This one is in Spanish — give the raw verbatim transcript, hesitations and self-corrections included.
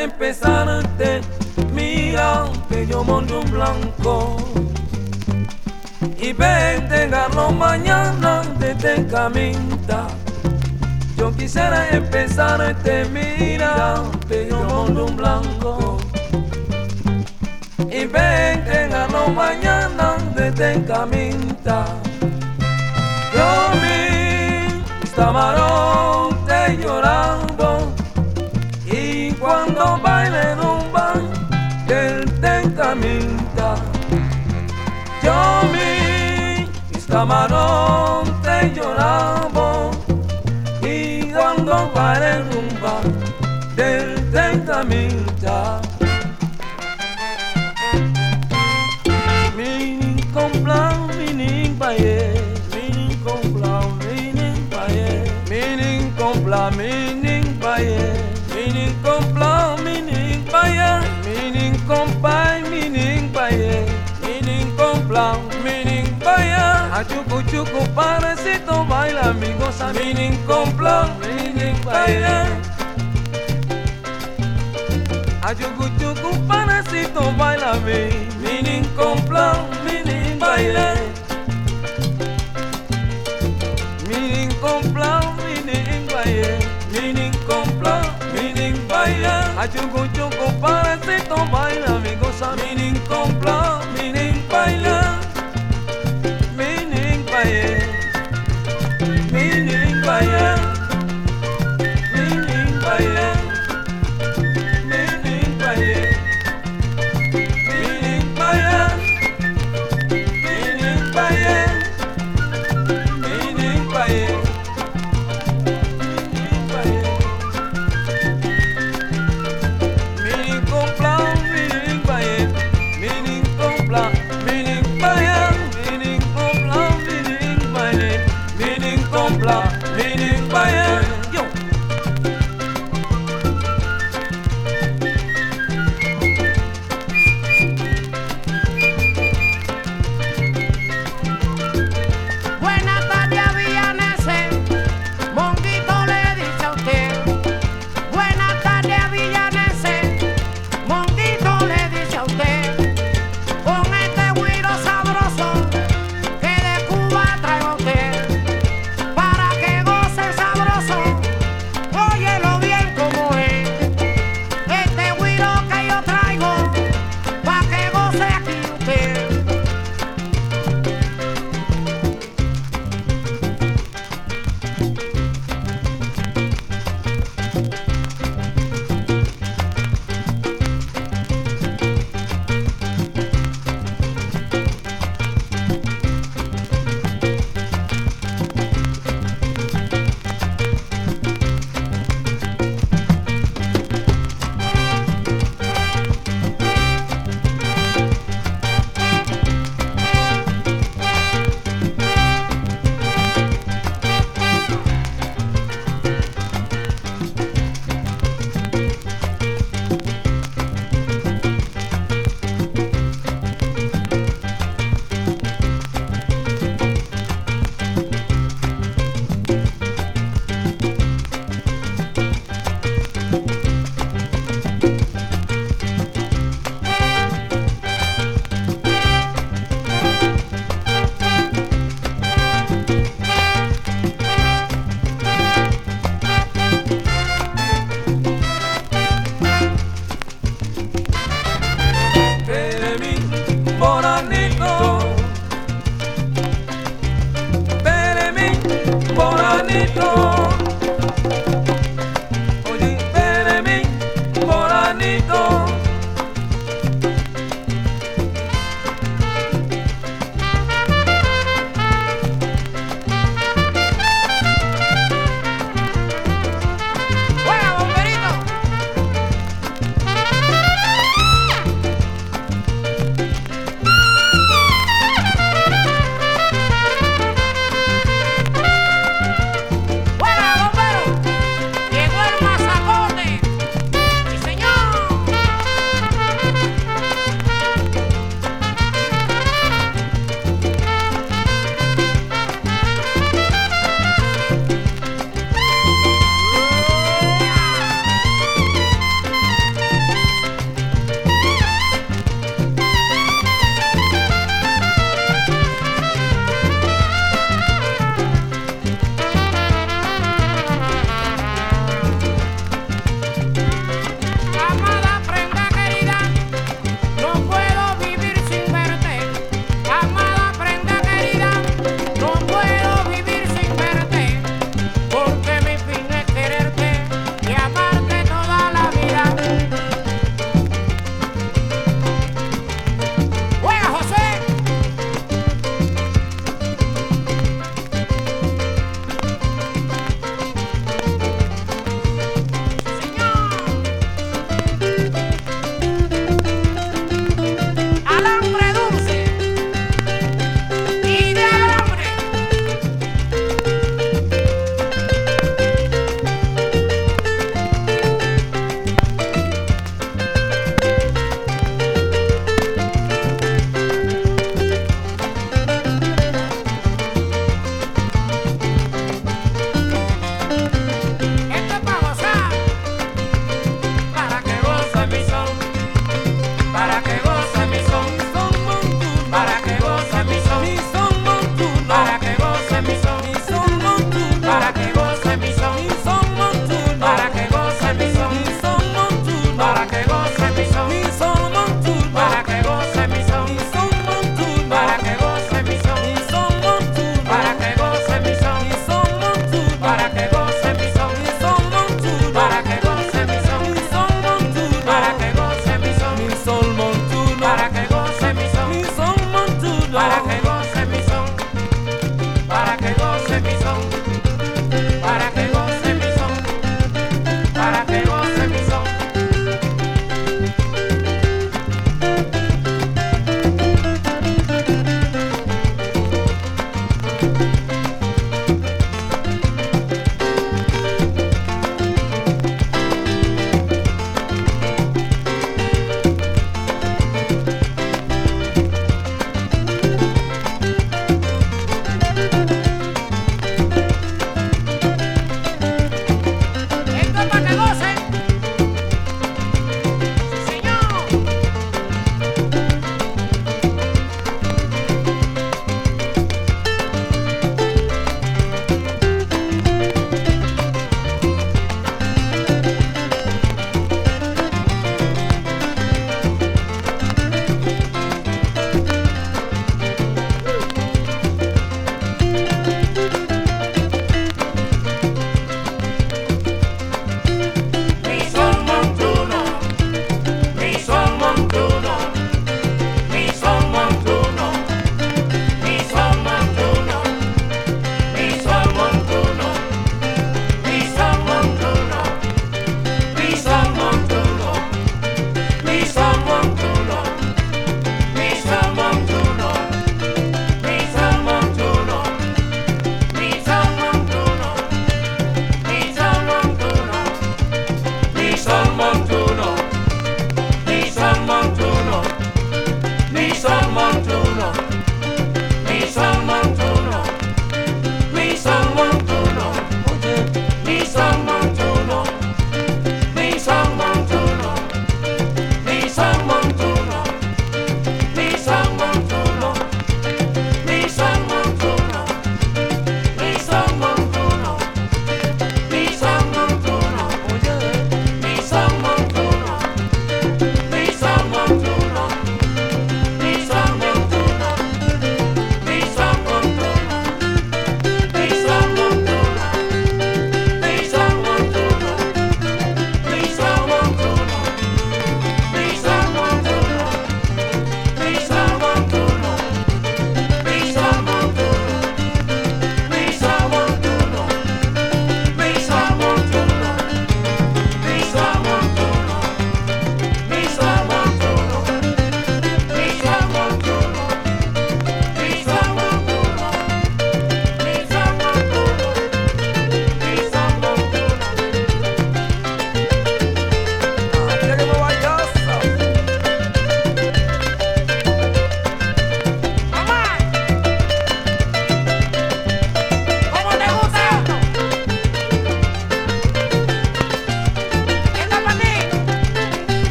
empezar te mira que yo monte un blanco y ventegarlo mañana de te caminta. Yo quisiera empezar te mira que yo monte un blanco y ventegarlo mañana de te caminta. Yo vi camarón te llorando y cuando baile rumba él te caminta. Yo vi mis camarón te llorando y cuando baile rumba él te caminta. Mi compla mi baye compla meaning baye meaning compla meaning baye meaning compay meaning baye meaning compla meaning baye achucu chucu parecito baila amigos meaning compla meaning baye achucu chucu parecito baila meaning compla meaning baye meaning compla meaning compla, meaning baila, achucu chucu parecito baila, mi cosa, meaning compla, meaning baila, meaning baila, meaning baila, meaning baila, meaning baila, meaning baila, meaning baila, meaning baila. Meaning by yo. Buenas tardes a Villanese, Monguito le dice a usted. Buenas tardes a Villanese, Monguito le dice a usted. Con este güiro sabroso que de Cuba trae a usted. Óyelo bien como es, este güiro que yo traigo, pa' que goce aquí usted. Oye, ven mi moranito. ¡Buena, bomberito! ¡Buena, bomberito!